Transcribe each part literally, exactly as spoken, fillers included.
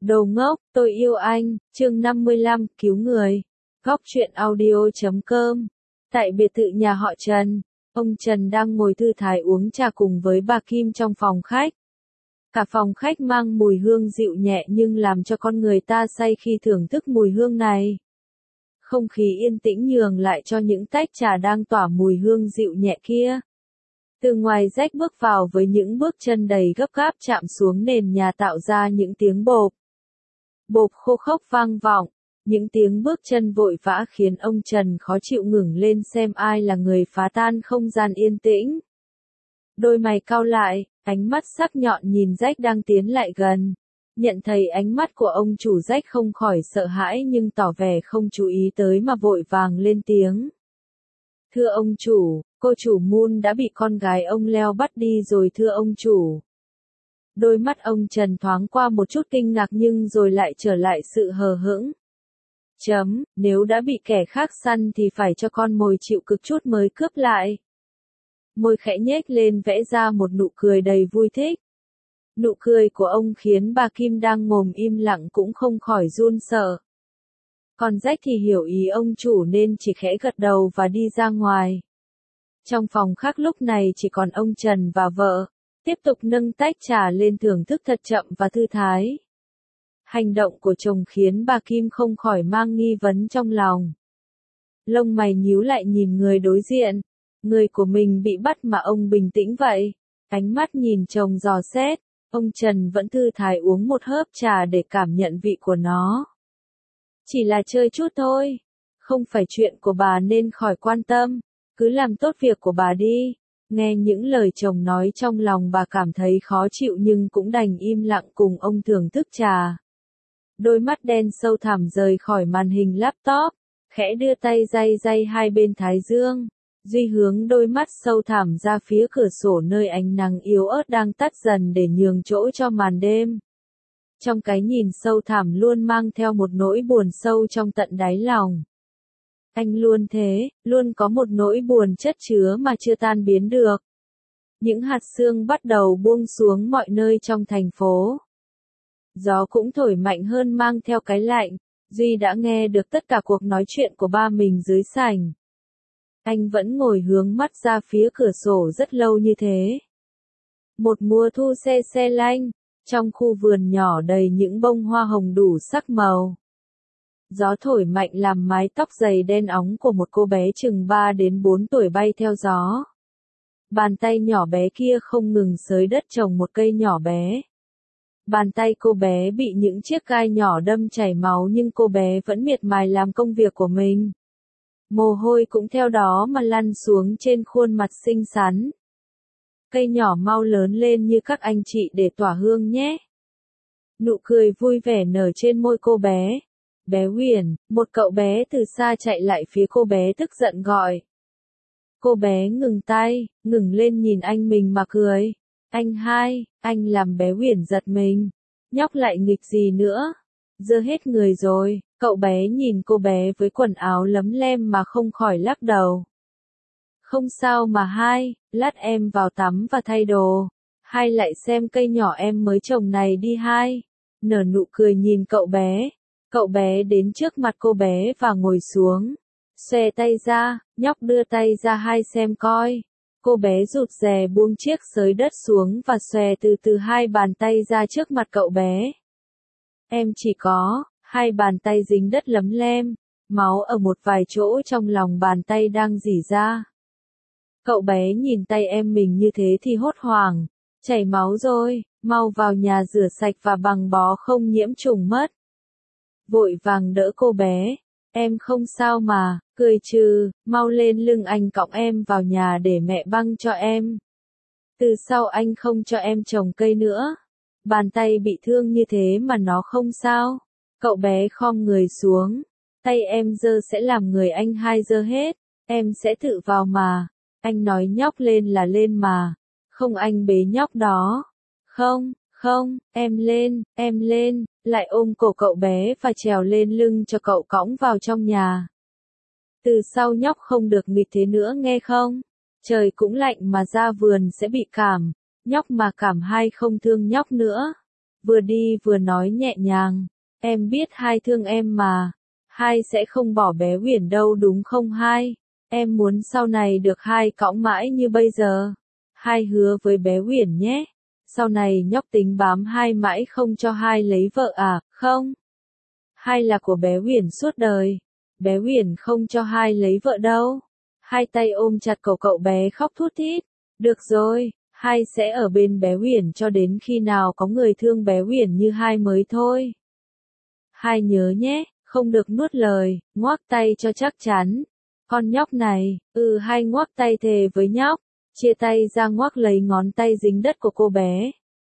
Đồ ngốc, tôi yêu anh, chương năm mươi lăm, cứu người. Góc truyện audio chấm com. Tại biệt thự nhà họ Trần, ông Trần đang ngồi thư thái uống trà cùng với bà Kim trong phòng khách. Cả phòng khách mang mùi hương dịu nhẹ nhưng làm cho con người ta say khi thưởng thức mùi hương này. Không khí yên tĩnh nhường lại cho những tách trà đang tỏa mùi hương dịu nhẹ kia. Từ ngoài rách bước vào với những bước chân đầy gấp gáp chạm xuống nền nhà tạo ra những tiếng bộp. Bộp khô khốc vang vọng, những tiếng bước chân vội vã khiến ông Trần khó chịu ngẩng lên xem ai là người phá tan không gian yên tĩnh. Đôi mày cau lại, ánh mắt sắc nhọn nhìn Rách đang tiến lại gần. Nhận thấy ánh mắt của ông chủ Rách không khỏi sợ hãi nhưng tỏ vẻ không chú ý tới mà vội vàng lên tiếng. Thưa ông chủ, cô chủ Moon đã bị con gái ông Leo bắt đi rồi thưa ông chủ. Đôi mắt ông Trần thoáng qua một chút kinh ngạc nhưng rồi lại trở lại sự hờ hững. Chấm, nếu đã bị kẻ khác săn thì phải cho con mồi chịu cực chút mới cướp lại. Môi khẽ nhếch lên vẽ ra một nụ cười đầy vui thích. Nụ cười của ông khiến bà Kim đang ngồi im lặng cũng không khỏi run sợ. Còn Rách thì hiểu ý ông chủ nên chỉ khẽ gật đầu và đi ra ngoài. Trong phòng khác lúc này chỉ còn ông Trần và vợ, tiếp tục nâng tách trà lên thưởng thức thật chậm và thư thái. Hành động của chồng khiến bà Kim không khỏi mang nghi vấn trong lòng. Lông mày nhíu lại nhìn người đối diện, người của mình bị bắt mà ông bình tĩnh vậy. Ánh mắt nhìn chồng dò xét, ông Trần vẫn thư thái uống một hớp trà để cảm nhận vị của nó. Chỉ là chơi chút thôi, không phải chuyện của bà nên khỏi quan tâm, cứ làm tốt việc của bà đi. Nghe những lời chồng nói trong lòng bà cảm thấy khó chịu nhưng cũng đành im lặng cùng ông thưởng thức trà. Đôi mắt đen sâu thẳm rời khỏi màn hình laptop, khẽ đưa tay day day hai bên thái dương, Duy hướng đôi mắt sâu thẳm ra phía cửa sổ nơi ánh nắng yếu ớt đang tắt dần để nhường chỗ cho màn đêm. Trong cái nhìn sâu thẳm luôn mang theo một nỗi buồn sâu trong tận đáy lòng. Anh luôn thế, luôn có một nỗi buồn chất chứa mà chưa tan biến được. Những hạt sương bắt đầu buông xuống mọi nơi trong thành phố. Gió cũng thổi mạnh hơn mang theo cái lạnh, Duy đã nghe được tất cả cuộc nói chuyện của ba mình dưới sảnh. Anh vẫn ngồi hướng mắt ra phía cửa sổ rất lâu như thế. Một mùa thu se se lanh, trong khu vườn nhỏ đầy những bông hoa hồng đủ sắc màu. Gió thổi mạnh làm mái tóc dày đen óng của một cô bé chừng ba đến bốn tuổi bay theo gió. Bàn tay nhỏ bé kia không ngừng xới đất trồng một cây nhỏ bé. Bàn tay cô bé bị những chiếc gai nhỏ đâm chảy máu nhưng cô bé vẫn miệt mài làm công việc của mình. Mồ hôi cũng theo đó mà lăn xuống trên khuôn mặt xinh xắn. Cây nhỏ mau lớn lên như các anh chị để tỏa hương nhé. Nụ cười vui vẻ nở trên môi cô bé. Bé Huyền, một cậu bé từ xa chạy lại phía cô bé tức giận gọi. Cô bé ngừng tay, ngừng lên nhìn anh mình mà cười. Anh hai, anh làm bé Huyền giật mình. Nhóc lại nghịch gì nữa? Dơ hết người rồi. Cậu bé nhìn cô bé với quần áo lấm lem mà không khỏi lắc đầu. Không sao mà hai, lát em vào tắm và thay đồ. Hai lại xem cây nhỏ em mới trồng này đi hai. Nở nụ cười nhìn cậu bé. Cậu bé đến trước mặt cô bé và ngồi xuống. Xòe tay ra, nhóc đưa tay ra hai xem coi. Cô bé rụt rè buông chiếc xới đất xuống và xòe từ từ hai bàn tay ra trước mặt cậu bé. Em chỉ có, hai bàn tay dính đất lấm lem, máu ở một vài chỗ trong lòng bàn tay đang rỉ ra. Cậu bé nhìn tay em mình như thế thì hốt hoảng, chảy máu rồi, mau vào nhà rửa sạch và bằng bó không nhiễm trùng mất. Vội vàng đỡ cô bé, em không sao mà, cười trừ, mau lên lưng anh cõng em vào nhà để mẹ băng cho em. Từ sau anh không cho em trồng cây nữa. Bàn tay bị thương như thế mà nó không sao. Cậu bé khom người xuống. Tay em dơ sẽ làm người anh hai dơ hết. Em sẽ tự vào mà. Anh nói nhóc lên là lên mà. Không anh bế nhóc đó. Không, không, em lên, em lên. Lại ôm cổ cậu bé và trèo lên lưng cho cậu cõng vào trong nhà. Từ sau nhóc không được nghịch thế nữa nghe không? Trời cũng lạnh mà ra vườn sẽ bị cảm. Nhóc mà cảm hai không thương nhóc nữa. vừa đi vừa nói nhẹ nhàng, em biết hai thương em mà, hai sẽ không bỏ bé Uyển đâu đúng không hai, em muốn sau này được hai cõng mãi như bây giờ, hai hứa với bé Uyển nhé, sau này nhóc tính bám hai mãi không cho hai lấy vợ à, không? Hai là của bé Uyển suốt đời, bé Uyển không cho hai lấy vợ đâu. Hai tay ôm chặt cậu cậu bé khóc thút thít, được rồi, hai sẽ ở bên bé Uyển cho đến khi nào có người thương bé Uyển như hai mới thôi. Hai nhớ nhé, không được nuốt lời, ngoác tay cho chắc chắn. Con nhóc này, ừ hai ngoác tay thề với nhóc, chia tay ra ngoác lấy ngón tay dính đất của cô bé.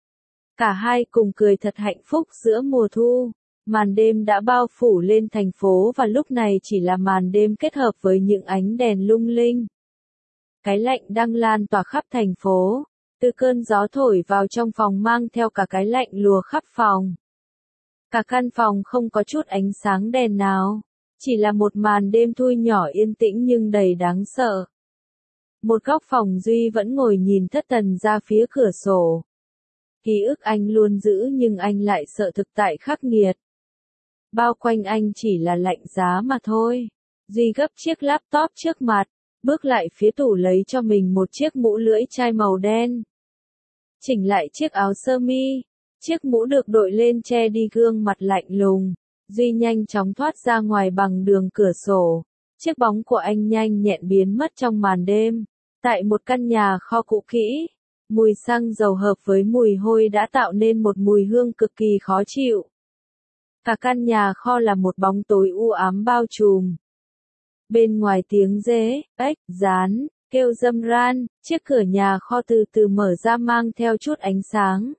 Cả hai cùng cười thật hạnh phúc giữa mùa thu. Màn đêm đã bao phủ lên thành phố và lúc này chỉ là màn đêm kết hợp với những ánh đèn lung linh. Cái lạnh đang lan tỏa khắp thành phố, từ cơn gió thổi vào trong phòng mang theo cả cái lạnh lùa khắp phòng. Cả căn phòng không có chút ánh sáng đèn nào, chỉ là một màn đêm thui nhỏ yên tĩnh nhưng đầy đáng sợ. Một góc phòng Duy vẫn ngồi nhìn thất thần ra phía cửa sổ. Ký ức anh luôn giữ nhưng anh lại sợ thực tại khắc nghiệt. Bao quanh anh chỉ là lạnh giá mà thôi. Duy gấp chiếc laptop trước mặt, bước lại phía tủ lấy cho mình một chiếc mũ lưỡi chai màu đen. Chỉnh lại chiếc áo sơ mi, chiếc mũ được đội lên che đi gương mặt lạnh lùng. Duy nhanh chóng thoát ra ngoài bằng đường cửa sổ. Chiếc bóng của anh nhanh nhẹn biến mất trong màn đêm. Tại một căn nhà kho cũ kỹ, mùi xăng dầu hợp với mùi hôi đã tạo nên một mùi hương cực kỳ khó chịu. Cả căn nhà kho là một bóng tối u ám bao trùm. Bên ngoài tiếng dế, ếch, rán, kêu râm ran, chiếc cửa nhà kho từ từ mở ra mang theo chút ánh sáng.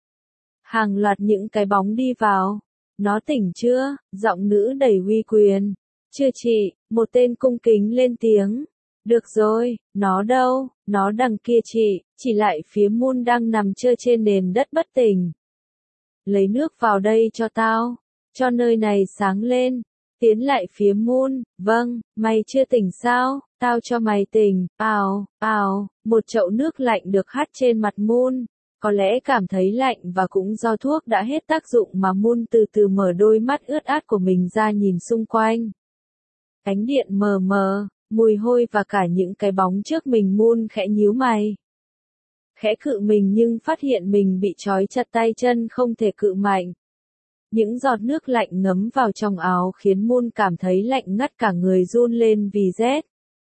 Hàng loạt những cái bóng đi vào. Nó tỉnh chưa? Giọng nữ đầy uy quyền. Chưa chị, một tên cung kính lên tiếng. Được rồi, nó đâu? Nó đằng kia chị, chỉ lại phía Moon đang nằm chơi trên nền đất bất tỉnh. Lấy nước vào đây cho tao. Cho nơi này sáng lên. Tiến lại phía Moon, vâng, mày chưa tỉnh sao, tao cho mày tỉnh, ào, ào, một chậu nước lạnh được hắt trên mặt Moon, có lẽ cảm thấy lạnh và cũng do thuốc đã hết tác dụng mà Moon từ từ mở đôi mắt ướt át của mình ra nhìn xung quanh. Ánh điện mờ mờ, mùi hôi và cả những cái bóng trước mình Moon khẽ nhíu mày. Khẽ cự mình nhưng phát hiện mình bị trói chặt tay chân không thể cự mạnh. Những giọt nước lạnh ngấm vào trong áo khiến Moon cảm thấy lạnh ngắt cả người run lên vì rét.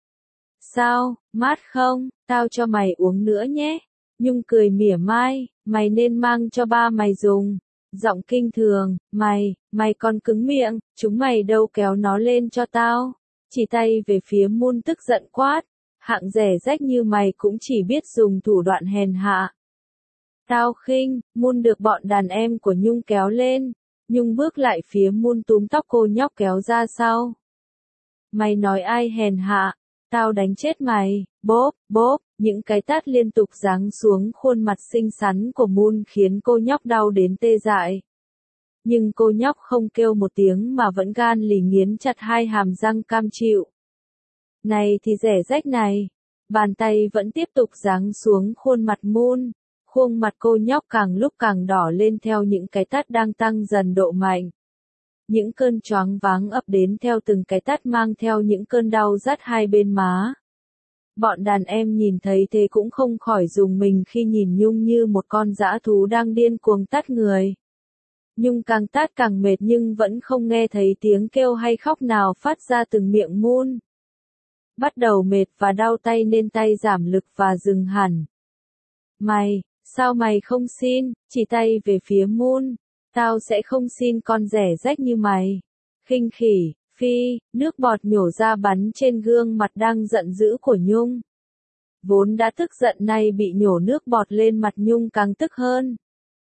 Sao, mát không, tao cho mày uống nữa nhé. Nhung cười mỉa mai, mày nên mang cho ba mày dùng. Giọng kinh thường, mày, mày còn cứng miệng, chúng mày đâu kéo nó lên cho tao. Chỉ tay về phía Moon tức giận quát, hạng rẻ rách như mày cũng chỉ biết dùng thủ đoạn hèn hạ. Tao khinh, Moon được bọn đàn em của Nhung kéo lên. Nhung bước lại phía Moon túm tóc cô nhóc kéo ra sau. Mày nói ai hèn hạ, tao đánh chết mày, bốp, bốp, những cái tát liên tục giáng xuống khuôn mặt xinh xắn của Moon khiến cô nhóc đau đến tê dại. Nhưng cô nhóc không kêu một tiếng mà vẫn gan lì nghiến chặt hai hàm răng cam chịu. Này thì rẻ rách này, bàn tay vẫn tiếp tục giáng xuống khuôn mặt Moon. Khuôn mặt cô nhóc càng lúc càng đỏ lên theo những cái tát đang tăng dần độ mạnh. Những cơn choáng váng ập đến theo từng cái tát mang theo những cơn đau rát hai bên má. Bọn đàn em nhìn thấy thế cũng không khỏi rùng mình khi nhìn Nhung như một con dã thú đang điên cuồng tát người. Nhung càng tát càng mệt nhưng vẫn không nghe thấy tiếng kêu hay khóc nào phát ra từng miệng Moon. Bắt đầu mệt và đau tay nên tay giảm lực và dừng hẳn. Mày, sao mày không xin, chỉ tay về phía Moon, tao sẽ không xin con rẻ rách như mày. Khinh khỉ, phi, nước bọt nhổ ra bắn trên gương mặt đang giận dữ của Nhung. Vốn đã tức giận nay bị nhổ nước bọt lên mặt Nhung càng tức hơn.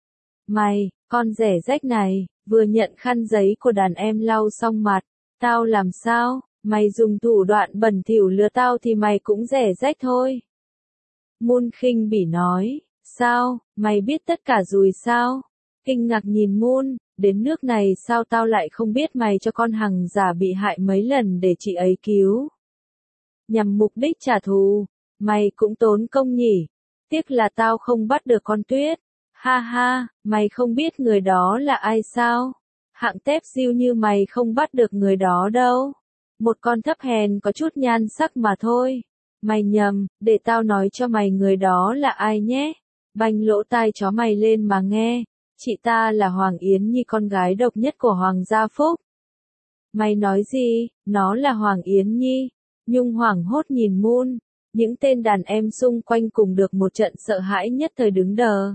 Mày, con rẻ rách này, vừa nhận khăn giấy của đàn em lau xong mặt, tao làm sao, mày dùng thủ đoạn bẩn thỉu lừa tao thì mày cũng rẻ rách thôi. Moon khinh bỉ nói. Sao, mày biết tất cả rồi sao? Kinh ngạc nhìn Moon, đến nước này sao tao lại không biết mày cho con hằng giả bị hại mấy lần để chị ấy cứu. Nhằm mục đích trả thù, mày cũng tốn công nhỉ. Tiếc là tao không bắt được con Tuyết. Ha ha, mày không biết người đó là ai sao? Hạng tép diêu như mày không bắt được người đó đâu. Một con thấp hèn có chút nhan sắc mà thôi. Mày nhầm, để tao nói cho mày người đó là ai nhé. Banh lỗ tai chó mày lên mà nghe. Chị ta là Hoàng Yến Nhi, con gái độc nhất của Hoàng gia Phúc. Mày nói gì? Nó là Hoàng Yến Nhi. Nhung hoảng hốt nhìn Moon. Những tên đàn em xung quanh cùng được một trận sợ hãi nhất thời đứng đờ.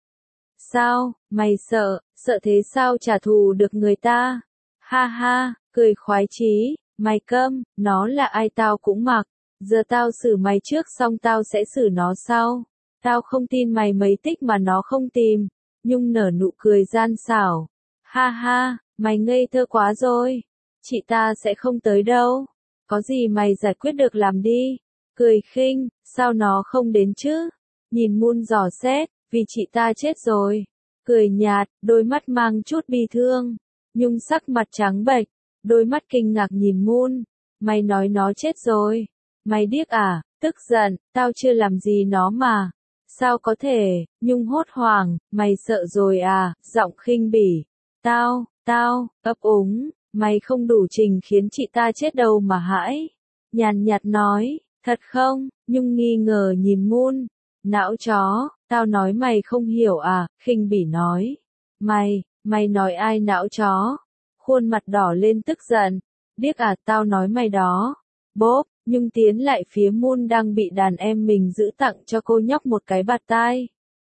Sao, mày sợ, sợ thế sao trả thù được người ta? Ha ha, cười khoái chí, mày câm, nó là ai tao cũng mặc. Giờ tao xử mày trước xong tao sẽ xử nó sau. Tao không tin mày mấy tích mà nó không tìm. Nhung nở nụ cười gian xảo. Ha ha, mày ngây thơ quá rồi. Chị ta sẽ không tới đâu. Có gì mày giải quyết được làm đi. Cười khinh, sao nó không đến chứ? Nhìn Moon dò xét, vì chị ta chết rồi. Cười nhạt, đôi mắt mang chút bi thương. Nhung sắc mặt trắng bệch, đôi mắt kinh ngạc nhìn Moon. Mày nói nó chết rồi. Mày điếc à? Tức giận, tao chưa làm gì nó mà. Sao có thể? Nhung hốt hoảng, mày sợ rồi à? Giọng khinh bỉ. Tao, tao, ấp úng, mày không đủ trình khiến chị ta chết đâu mà hãi. Nhàn nhạt nói, thật không? Nhung nghi ngờ nhìn Moon. Não chó, tao nói mày không hiểu à? Khinh bỉ nói. Mày, mày nói ai não chó? Khuôn mặt đỏ lên tức giận. Điếc à, tao nói mày đó. Bốp, Nhung tiến lại phía Moon đang bị đàn em mình giữ, tặng cho cô nhóc một cái bạt tai.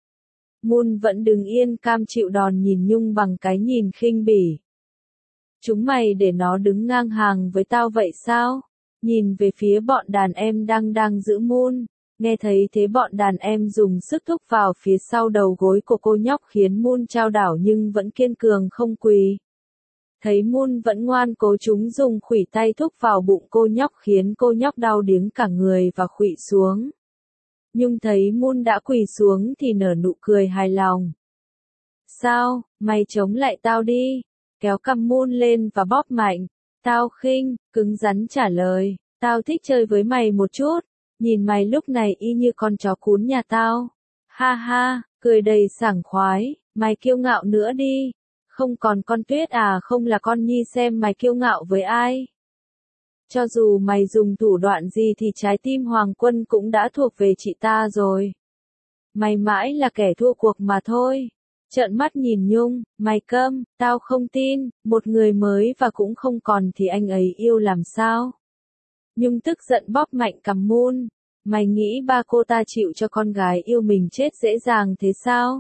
Moon vẫn đứng yên cam chịu đòn nhìn Nhung bằng cái nhìn khinh bỉ. Chúng mày để nó đứng ngang hàng với tao vậy sao? Nhìn về phía bọn đàn em đang đang giữ Moon. Nghe thấy thế bọn đàn em dùng sức thúc vào phía sau đầu gối của cô nhóc khiến Moon chao đảo nhưng vẫn kiên cường không quỳ. Thấy Moon vẫn ngoan cố, chúng dùng khuỷu tay thúc vào bụng cô nhóc khiến cô nhóc đau điếng cả người và khuỵu xuống. Nhung thấy Moon đã quỳ xuống thì nở nụ cười hài lòng. Sao, mày chống lại tao đi. Kéo cằm Moon lên và bóp mạnh. Tao khinh, cứng rắn trả lời. Tao thích chơi với mày một chút. Nhìn mày lúc này y như con chó cún nhà tao. Ha ha, cười đầy sảng khoái. Mày kiêu ngạo nữa đi. Không còn con Tuyết à? Không là con Nhi, xem mày kiêu ngạo với ai. Cho dù mày dùng thủ đoạn gì thì trái tim Hoàng Quân cũng đã thuộc về chị ta rồi. Mày mãi là kẻ thua cuộc mà thôi. Trợn mắt nhìn Nhung, mày câm, tao không tin, một người mới và cũng không còn thì anh ấy yêu làm sao? Nhung tức giận bóp mạnh cằm Moon. Mày nghĩ ba cô ta chịu cho con gái yêu mình chết dễ dàng thế sao?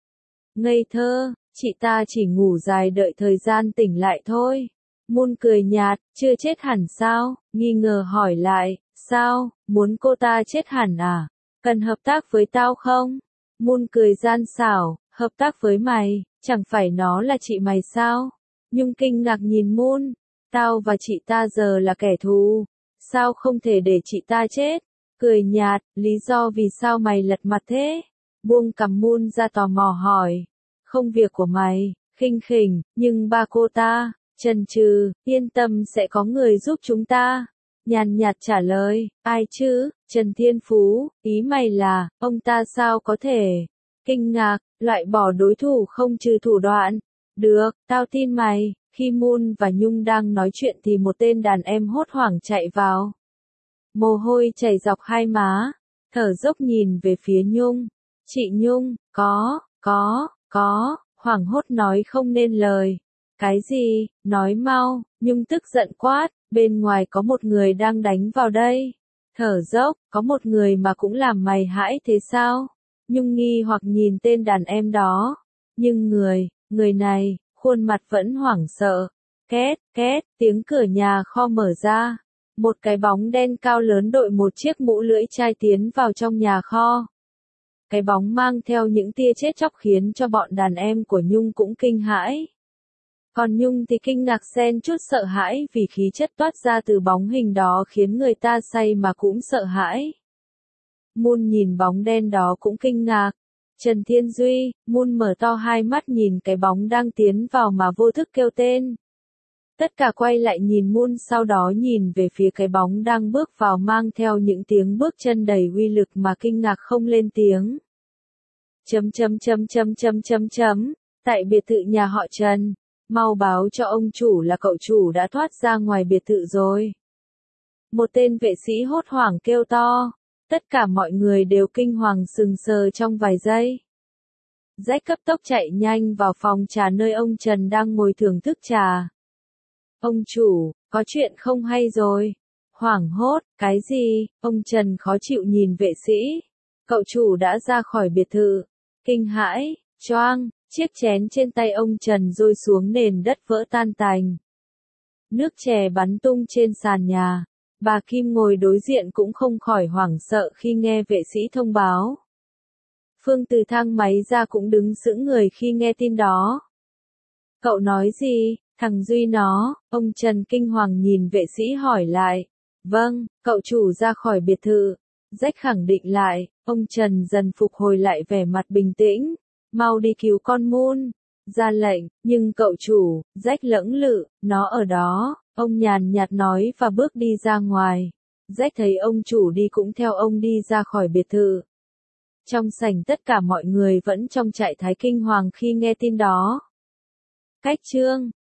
Ngây thơ, chị ta chỉ ngủ dài đợi thời gian tỉnh lại thôi. Moon cười nhạt, chưa chết hẳn sao? Nghi ngờ hỏi lại, sao, muốn cô ta chết hẳn à? Cần hợp tác với tao không? Moon cười gian xảo, hợp tác với mày, chẳng phải nó là chị mày sao? Nhung kinh ngạc nhìn Moon, tao và chị ta giờ là kẻ thù, sao không thể để chị ta chết? Cười nhạt, lý do vì sao mày lật mặt thế? Buông cằm Moon ra tò mò hỏi. Không việc của mày, khinh khỉnh, nhưng ba cô ta, chần chừ, yên tâm sẽ có người giúp chúng ta. Nhàn nhạt trả lời, ai chứ? Trần Thiên Phú, ý mày là, ông ta sao có thể? Kinh ngạc, loại bỏ đối thủ không trừ thủ đoạn. Được, tao tin mày. Khi Moon và Nhung đang nói chuyện thì một tên đàn em hốt hoảng chạy vào. Mồ hôi chảy dọc hai má, thở dốc nhìn về phía Nhung. Chị Nhung, có, có, có, hoảng hốt nói không nên lời. Cái gì, nói mau, Nhung tức giận quát, bên ngoài có một người đang đánh vào đây. Thở dốc, có một người mà cũng làm mày hãi thế sao? Nhung nghi hoặc nhìn tên đàn em đó. Nhưng người, người này, khuôn mặt vẫn hoảng sợ. Két, két, tiếng cửa nhà kho mở ra. Một cái bóng đen cao lớn đội một chiếc mũ lưỡi chai tiến vào trong nhà kho. Cái bóng mang theo những tia chết chóc khiến cho bọn đàn em của Nhung cũng kinh hãi. Còn Nhung thì kinh ngạc xen chút sợ hãi vì khí chất toát ra từ bóng hình đó khiến người ta say mà cũng sợ hãi. Moon nhìn bóng đen đó cũng kinh ngạc. Trần Thiên Duy, Moon mở to hai mắt nhìn cái bóng đang tiến vào mà vô thức kêu tên. Tất cả quay lại nhìn Moon, sau đó nhìn về phía cái bóng đang bước vào mang theo những tiếng bước chân đầy uy lực mà kinh ngạc không lên tiếng. Chấm chấm chấm chấm chấm chấm chấm. Tại biệt thự nhà họ Trần, mau báo cho ông chủ là cậu chủ đã thoát ra ngoài biệt thự rồi. Một tên vệ sĩ hốt hoảng kêu to. Tất cả mọi người đều kinh hoàng sừng sờ trong vài giây. Jack cấp tốc chạy nhanh vào phòng trà nơi ông Trần đang ngồi thưởng thức trà. Ông chủ, có chuyện không hay rồi. Hoảng hốt, cái gì? Ông Trần khó chịu nhìn vệ sĩ. Cậu chủ đã ra khỏi biệt thự. Kinh hãi, choang, chiếc chén trên tay ông Trần rơi xuống nền đất vỡ tan tành. Nước chè bắn tung trên sàn nhà. Bà Kim ngồi đối diện cũng không khỏi hoảng sợ khi nghe vệ sĩ thông báo. Phương từ thang máy ra cũng đứng sững người khi nghe tin đó. Cậu nói gì? Thằng Duy nó, ông Trần kinh hoàng nhìn vệ sĩ hỏi lại. Vâng, cậu chủ ra khỏi biệt thự. Jack khẳng định lại, ông Trần dần phục hồi lại vẻ mặt bình tĩnh. Mau đi cứu con Moon. Ra lệnh, nhưng cậu chủ, Jack lưỡng lự, nó ở đó, ông nhàn nhạt nói và bước đi ra ngoài. Jack thấy ông chủ đi cũng theo ông đi ra khỏi biệt thự. Trong sảnh tất cả mọi người vẫn trong trạng thái kinh hoàng khi nghe tin đó. Cách chương